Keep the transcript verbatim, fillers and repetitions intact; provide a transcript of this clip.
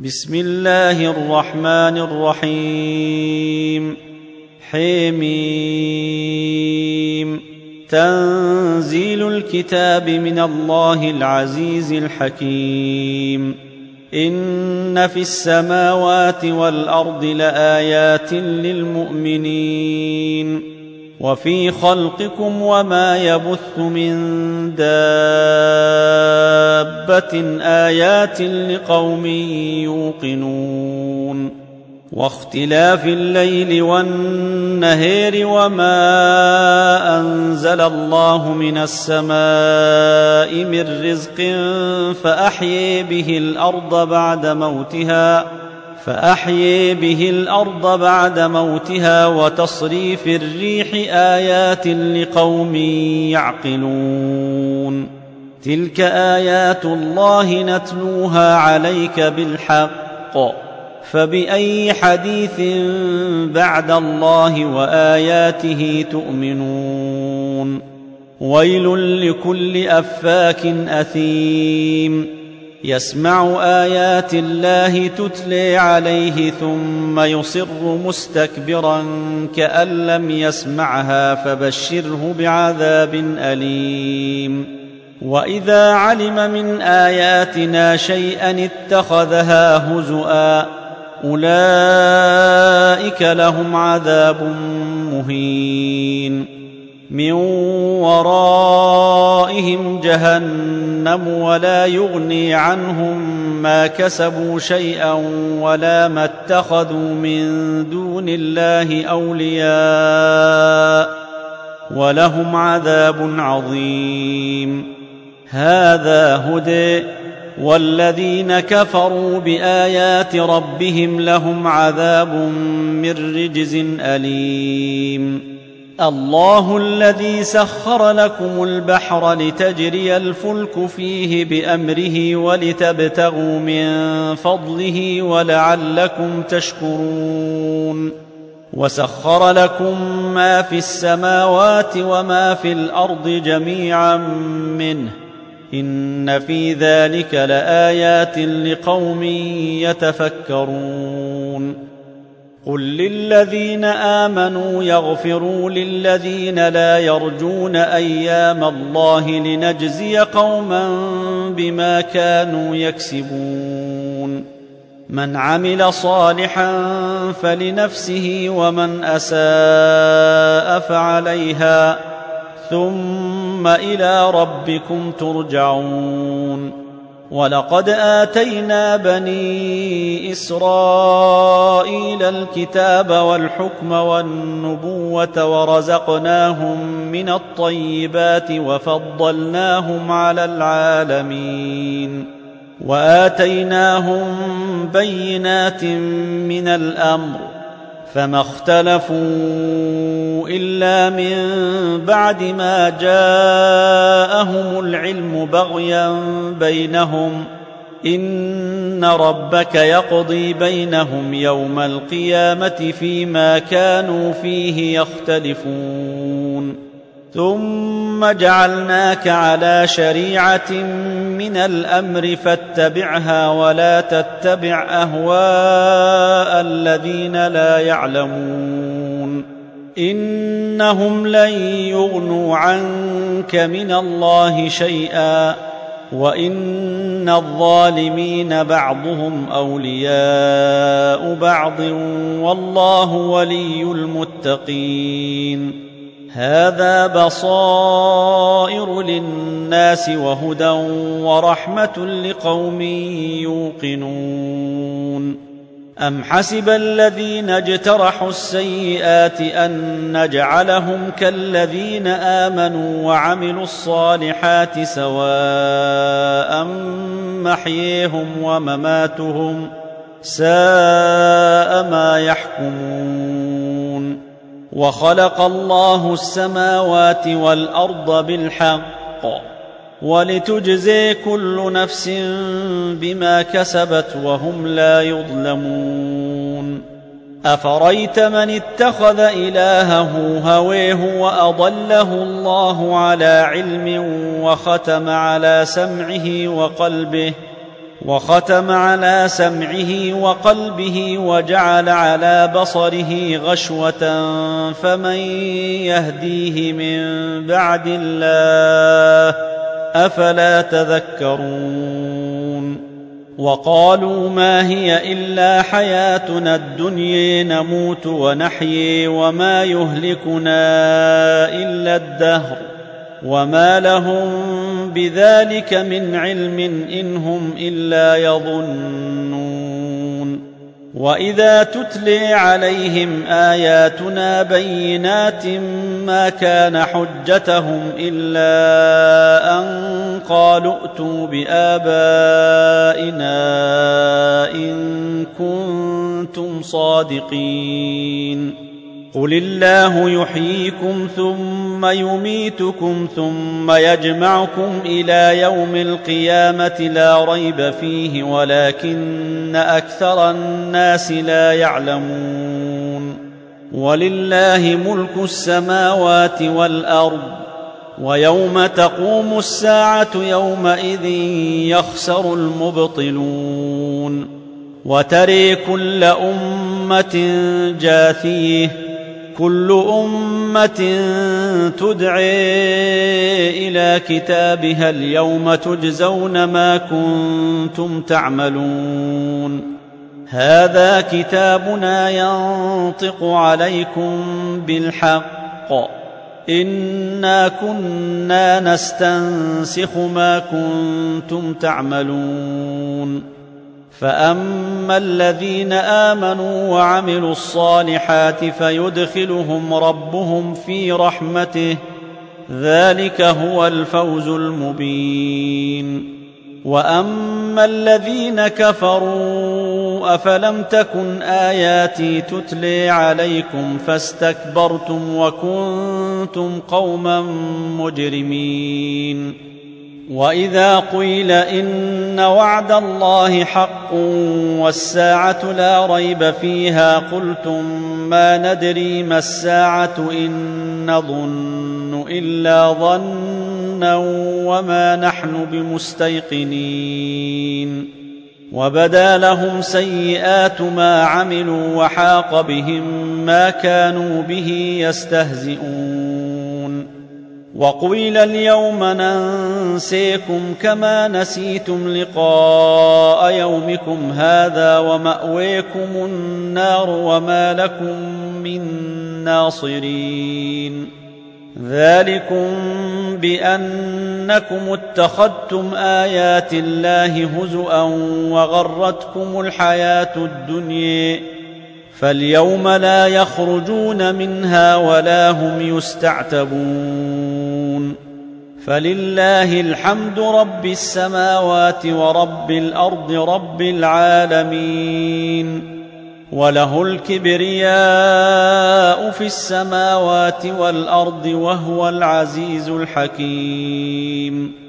بسم الله الرحمن الرحيم. حميم. تنزيل الكتاب من الله العزيز الحكيم. إن في السماوات والأرض لآيات للمؤمنين وفي خلقكم وما يبث من دابة آيات لقوم يوقنون واختلاف الليل والنهار وما أنزل الله من السماء من رزق فأحيي به الأرض بعد موتها فأحيي به الأرض بعد موتها وتصريف الريح آيات لقوم يعقلون. تلك آيات الله نتلوها عليك بالحق فبأي حديث بعد الله وآياته تؤمنون. ويل لكل أفاك أثيم يسمع آيات الله تتلى عليه ثم يصر مستكبرا كأن لم يسمعها فبشره بعذاب أليم. وإذا علم من آياتنا شيئا اتخذها هزؤا أولئك لهم عذاب مهين من ورائهم جهنم ولا يغني عنهم ما كسبوا شيئا ولا ما اتخذوا من دون الله أولياء ولهم عذاب عظيم. هذا هدى والذين كفروا بآيات ربهم لهم عذاب من رجز أليم. الله الذي سخر لكم البحر لتجري الفلك فيه بأمره ولتبتغوا من فضله ولعلكم تشكرون. وسخر لكم ما في السماوات وما في الأرض جميعا منه إن في ذلك لآيات لقوم يتفكرون. قل للذين آمنوا يغفروا للذين لا يرجون أيام الله لنجزي قوما بما كانوا يكسبون. من عمل صالحا فلنفسه ومن أساء فعليها ثم إلى ربكم ترجعون. ولقد آتينا بني إسرائيل الكتاب والحكم والنبوة ورزقناهم من الطيبات وفضلناهم على العالمين وآتيناهم بينات من الأمر فما اختلفوا إلا من بعد ما جاءهم العلم بغيا بينهم إن ربك يقضي بينهم يوم القيامة فيما كانوا فيه يختلفون. ثم جعلناك على شريعة من الأمر فاتبعها ولا تتبع أهواء الذين لا يعلمون إنهم لن يغنوا عنك من الله شيئا وإن الظالمين بعضهم أولياء بعض والله ولي المتقين. هذا بصائر للناس وهدى ورحمة لقوم يوقنون. أم حسب الذين اجترحوا السيئات أن نجعلهم كالذين آمنوا وعملوا الصالحات سواء محييهم ومماتهم ساء ما يحكمون. وخلق الله السماوات والأرض بالحق ولتجزي كل نفس بما كسبت وهم لا يظلمون. أفريت من اتخذ إلهه هويه وأضله الله على علم وختم على سمعه وقلبه وختم على سمعه وقلبه وجعل على بصره غشوة فمن يهديه من بعد الله أفلا تذكرون وقالوا ما هي إلا حياتنا الدنيا نموت ونحيي وما يهلكنا إلا الدهر وما لهم بذلك من علم إن هم إلا يظنون وإذا تتلي عليهم آياتنا بينات ما كان حجتهم إلا أن قالوا ائتوا بآبائنا إن كنتم صادقين قل الله يحييكم ثم يميتكم ثم يجمعكم إلى يوم القيامة لا ريب فيه ولكن أكثر الناس لا يعلمون ولله ملك السماوات والأرض ويوم تقوم الساعة يومئذ يخسر المبطلون وترى كل أمة جاثية كل أمة تدعي إلى كتابها اليوم تجزون ما كنتم تعملون هذا كتابنا ينطق عليكم بالحق إنا كنا نستنسخ ما كنتم تعملون فأما الذين آمنوا وعملوا الصالحات فيدخلهم ربهم في رحمته ذلك هو الفوز المبين وأما الذين كفروا أفلم تكن آياتي تتلي عليكم فاستكبرتم وكنتم قوما مجرمين وإذا قيل إن وعد الله حق والساعة لا ريب فيها قلتم ما ندري ما الساعة إن نظن إلا ظنا وما نحن بمستيقنين وبدا لهم سيئات ما عملوا وحاق بهم ما كانوا به يستهزئون وقيل اليوم ننسيكم كما نسيتم لقاء يومكم هذا ومأويكم النار وما لكم من ناصرين ذلكم بأنكم اتخذتم آيات الله هزؤا وغرتكم الحياة الدنيا فاليوم لا يخرجون منها ولا هم يستعتبون فلله الحمد رب السماوات ورب الأرض رب العالمين وله الكبرياء في السماوات والأرض وهو العزيز الحكيم